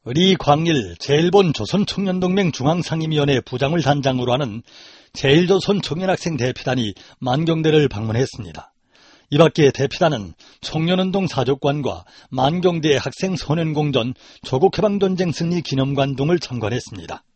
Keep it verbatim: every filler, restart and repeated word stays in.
리 광일 제일본 조선청년동맹 중앙상임위원회 부장을 단장으로 하는 제일조선 청년학생 대피단이 만경대를 방문했습니다. 이 밖에 대피단은 청년운동 사족관과 만경대 학생 소년공전 조국해방전쟁 승리 기념관 등을 참관했습니다.